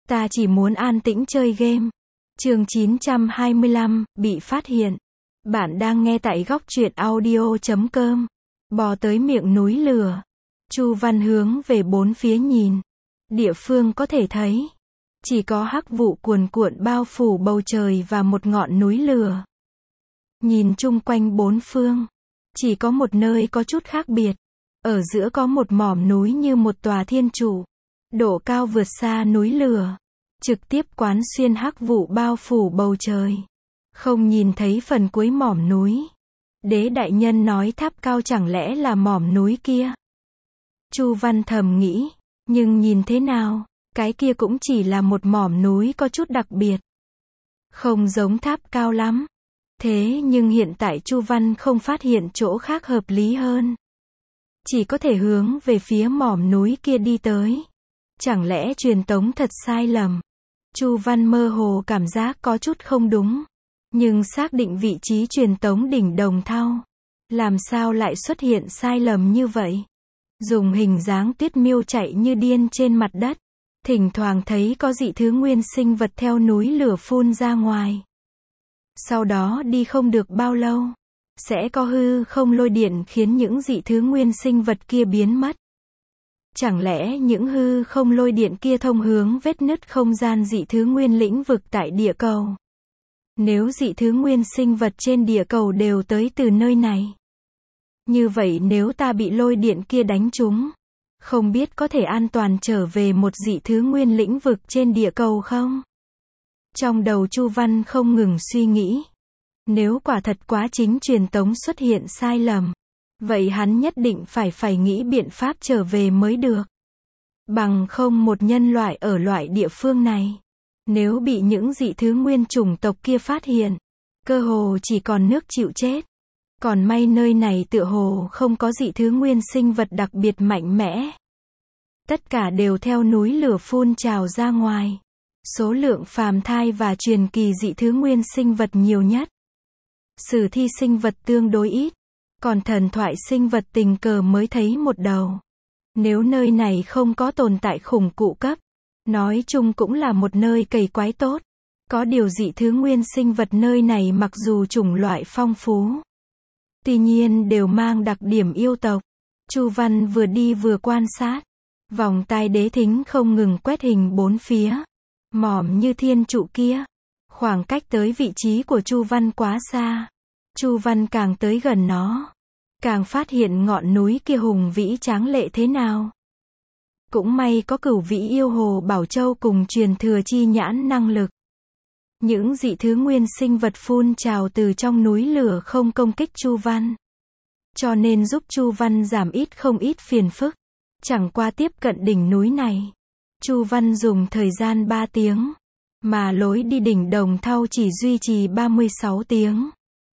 Ta chỉ muốn an tĩnh chơi game. Chương 925, bị phát hiện. Bạn đang nghe tại góc truyện audio.com. Bò tới miệng núi lửa. Chu Văn hướng về bốn phía nhìn. Địa phương có thể thấy. Chỉ có hắc vụ cuồn cuộn bao phủ bầu trời và một ngọn núi lửa. Nhìn chung quanh bốn phương. Chỉ có một nơi có chút khác biệt. Ở giữa có một mỏm núi như một tòa thiên trụ. Độ cao vượt xa núi lửa. Trực tiếp quán xuyên hắc vụ bao phủ bầu trời. Không nhìn thấy phần cuối mỏm núi. Đế đại nhân nói tháp cao chẳng lẽ là mỏm núi kia? Chu Văn thầm nghĩ. Nhưng nhìn thế nào? Cái kia cũng chỉ là một mỏm núi có chút đặc biệt. Không giống tháp cao lắm. Thế nhưng hiện tại Chu Văn không phát hiện chỗ khác hợp lý hơn. Chỉ có thể hướng về phía mỏm núi kia đi tới. Chẳng lẽ truyền tống thật sai lầm? Chu Văn mơ hồ cảm giác có chút không đúng. Nhưng xác định vị trí truyền tống đỉnh Đồng Thau. Làm sao lại xuất hiện sai lầm như vậy? Dùng hình dáng tuyết miêu chạy như điên trên mặt đất. Thỉnh thoảng thấy có dị thứ nguyên sinh vật theo núi lửa phun ra ngoài. Sau đó đi không được bao lâu. Sẽ có hư không lôi điện khiến những dị thứ nguyên sinh vật kia biến mất. Chẳng lẽ những hư không lôi điện kia thông hướng vết nứt không gian dị thứ nguyên lĩnh vực tại địa cầu? Nếu dị thứ nguyên sinh vật trên địa cầu đều tới từ nơi này. Như vậy nếu ta bị lôi điện kia đánh trúng, không biết có thể an toàn trở về một dị thứ nguyên lĩnh vực trên địa cầu không? Trong đầu Chu Văn không ngừng suy nghĩ. Nếu quả thật quá trình truyền tống xuất hiện sai lầm, vậy hắn nhất định phải nghĩ biện pháp trở về mới được. Bằng không một nhân loại ở loại địa phương này, nếu bị những dị thứ nguyên chủng tộc kia phát hiện, cơ hồ chỉ còn nước chịu chết. Còn may nơi này tựa hồ không có dị thứ nguyên sinh vật đặc biệt mạnh mẽ. Tất cả đều theo núi lửa phun trào ra ngoài. Số lượng phàm thai và truyền kỳ dị thứ nguyên sinh vật nhiều nhất. Sử thi sinh vật tương đối ít. Còn thần thoại sinh vật tình cờ mới thấy một đầu. Nếu nơi này không có tồn tại khủng cụ cấp, nói chung cũng là một nơi cày quái tốt. Có điều dị thứ nguyên sinh vật nơi này mặc dù chủng loại phong phú, tuy nhiên đều mang đặc điểm yêu tộc. Chu Văn vừa đi vừa quan sát. Vòng tai đế thính không ngừng quét hình bốn phía. Mỏm như thiên trụ kia. Khoảng cách tới vị trí của Chu Văn quá xa. Chu Văn càng tới gần nó, càng phát hiện ngọn núi kia hùng vĩ tráng lệ thế nào. Cũng may có Cửu Vĩ Yêu Hồ Bảo Châu cùng truyền thừa chi nhãn năng lực. Những dị thứ nguyên sinh vật phun trào từ trong núi lửa không công kích Chu Văn. Cho nên giúp Chu Văn giảm ít không ít phiền phức. Chẳng qua tiếp cận đỉnh núi này, Chu Văn dùng thời gian 3 tiếng. Mà lối đi đỉnh Đồng Thau chỉ duy trì 36 tiếng.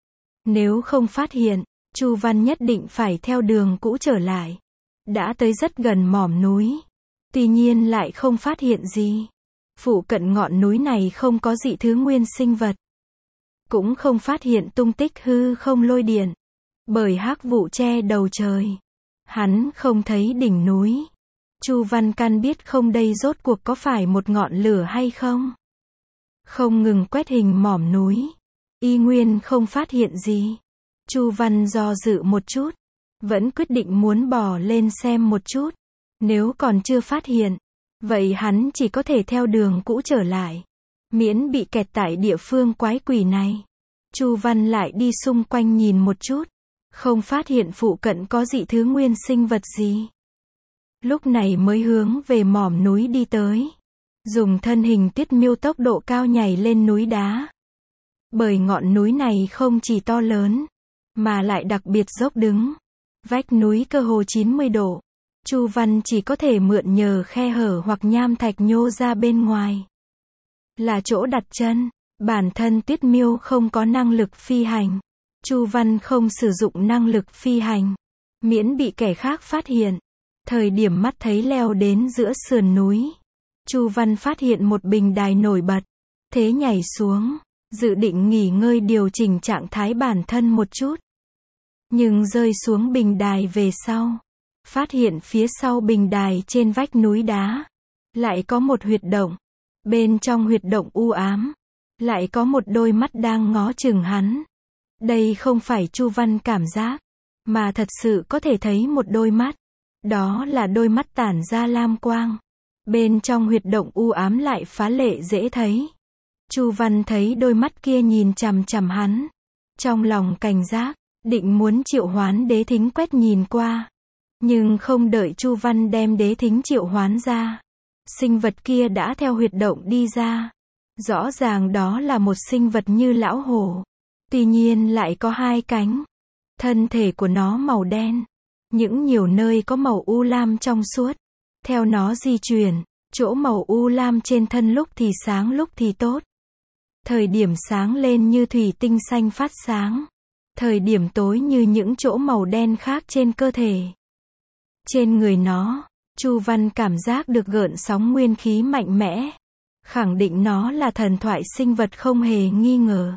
Nếu không phát hiện, Chu Văn nhất định phải theo đường cũ trở lại. Đã tới rất gần mỏm núi. Tuy nhiên lại không phát hiện gì. Phụ cận ngọn núi này không có dị thứ nguyên sinh vật. Cũng không phát hiện tung tích hư không lôi điện. Bởi hắc vụ che đầu trời. Hắn không thấy đỉnh núi. Chu Văn căn biết không đây rốt cuộc có phải một ngọn lửa hay không. Không ngừng quét hình mỏm núi. Y nguyên không phát hiện gì. Chu Văn do dự một chút. Vẫn quyết định muốn bò lên xem một chút. Nếu còn chưa phát hiện, vậy hắn chỉ có thể theo đường cũ trở lại. Miễn bị kẹt tại địa phương quái quỷ này. Chu Văn lại đi xung quanh nhìn một chút. Không phát hiện phụ cận có dị thứ nguyên sinh vật gì. Lúc này mới hướng về mỏm núi đi tới. Dùng thân hình tuyết miêu tốc độ cao nhảy lên núi đá. Bởi ngọn núi này không chỉ to lớn, mà lại đặc biệt dốc đứng. Vách núi cơ hồ 90 độ. Chu Văn chỉ có thể mượn nhờ khe hở hoặc nham thạch nhô ra bên ngoài. Là chỗ đặt chân. Bản thân tuyết miêu không có năng lực phi hành. Chu Văn không sử dụng năng lực phi hành. Miễn bị kẻ khác phát hiện. Thời điểm mắt thấy leo đến giữa sườn núi. Chu Văn phát hiện một bình đài nổi bật. Thế nhảy xuống. Dự định nghỉ ngơi điều chỉnh trạng thái bản thân một chút. Nhưng rơi xuống bình đài về sau. Phát hiện phía sau bình đài trên vách núi đá. Lại có một huyệt động. Bên trong huyệt động u ám, lại có một đôi mắt đang ngó chừng hắn. Đây không phải Chu Văn cảm giác, mà thật sự có thể thấy một đôi mắt. Đó là đôi mắt tản ra lam quang. Bên trong huyệt động u ám lại phá lệ dễ thấy. Chu Văn thấy đôi mắt kia nhìn chằm chằm hắn. Trong lòng cảnh giác, định muốn triệu hoán đế thính quét nhìn qua. Nhưng không đợi Chu Văn đem đế thính triệu hoán ra, sinh vật kia đã theo huyệt động đi ra. Rõ ràng đó là một sinh vật như lão hổ. Tuy nhiên lại có hai cánh. Thân thể của nó màu đen. Những nhiều nơi có màu u lam trong suốt. Theo nó di chuyển, chỗ màu u lam trên thân lúc thì sáng lúc thì tốt. Thời điểm sáng lên như thủy tinh xanh phát sáng. Thời điểm tối như những chỗ màu đen khác trên cơ thể. Trên người nó, Chu Văn cảm giác được gợn sóng nguyên khí mạnh mẽ. Khẳng định nó là thần thoại sinh vật không hề nghi ngờ.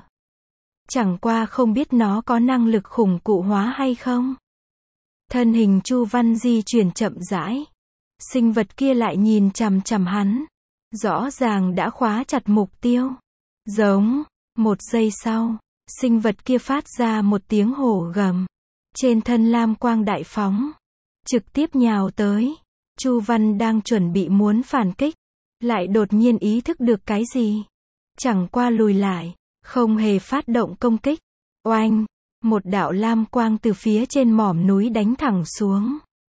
Chẳng qua không biết nó có năng lực khủng cụ hóa hay không. Thân hình Chu Văn di chuyển chậm rãi. Sinh vật kia lại nhìn chằm chằm hắn. Rõ ràng đã khóa chặt mục tiêu. Giống. Một giây sau, sinh vật kia phát ra một tiếng hổ gầm. Trên thân lam quang đại phóng. Trực tiếp nhào tới. Chu Văn đang chuẩn bị muốn phản kích. Lại đột nhiên ý thức được cái gì. Chẳng qua lùi lại. Không hề phát động công kích. Oanh. Một đạo lam quang từ phía trên mỏm núi đánh thẳng xuống.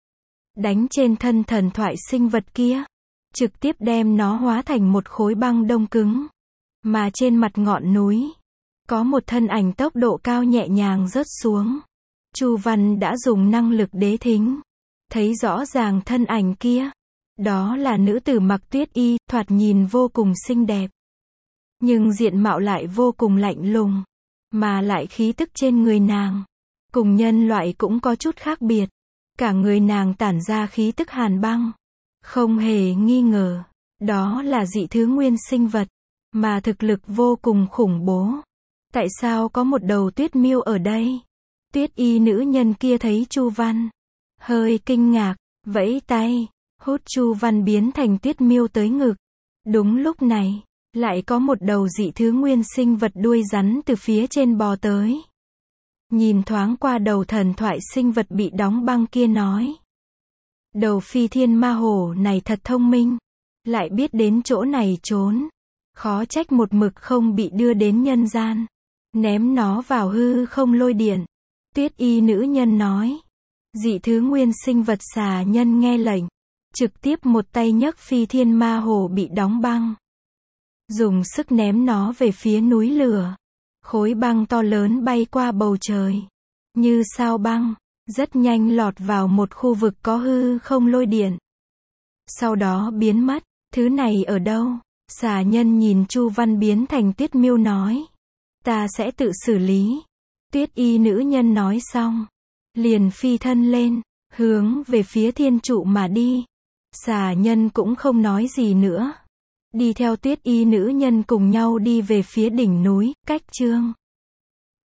Đánh trên thân thần thoại sinh vật kia. Trực tiếp đem nó hóa thành một khối băng đông cứng. Mà trên mặt ngọn núi, có một thân ảnh tốc độ cao nhẹ nhàng rớt xuống. Chu Văn đã dùng năng lực đế thính. Thấy rõ ràng thân ảnh kia. Đó là nữ tử mặc tuyết y, thoạt nhìn vô cùng xinh đẹp. Nhưng diện mạo lại vô cùng lạnh lùng. Mà lại khí tức trên người nàng. Cùng nhân loại cũng có chút khác biệt. Cả người nàng tản ra khí tức hàn băng. Không hề nghi ngờ. Đó là dị thứ nguyên sinh vật. Mà thực lực vô cùng khủng bố. Tại sao có một đầu tuyết miêu ở đây? Tuyết y nữ nhân kia thấy Chu Văn. Hơi kinh ngạc. Vẫy tay. Hút Chu Văn biến thành tuyết miêu tới ngực. Đúng lúc này. Lại có một đầu dị thứ nguyên sinh vật đuôi rắn từ phía trên bò tới. Nhìn thoáng qua đầu thần thoại sinh vật bị đóng băng kia nói. Đầu phi thiên ma hổ này thật thông minh. Lại biết đến chỗ này trốn. Khó trách một mực không bị đưa đến nhân gian. Ném nó vào hư không lôi điện. Tuyết y nữ nhân nói. Dị thứ nguyên sinh vật xà nhân nghe lệnh. Trực tiếp một tay nhấc phi thiên ma hổ bị đóng băng. Dùng sức ném nó về phía núi lửa. Khối băng to lớn bay qua bầu trời. Như sao băng. Rất nhanh lọt vào một khu vực có hư không lôi điện. Sau đó biến mất. Thứ này ở đâu? Xà nhân nhìn Chu Văn biến thành tuyết miêu nói. Ta sẽ tự xử lý. Tuyết y nữ nhân nói xong. Liền phi thân lên. Hướng về phía thiên trụ mà đi. Xà nhân cũng không nói gì nữa. Đi theo tuyết y nữ nhân cùng nhau đi về phía đỉnh núi, cách chương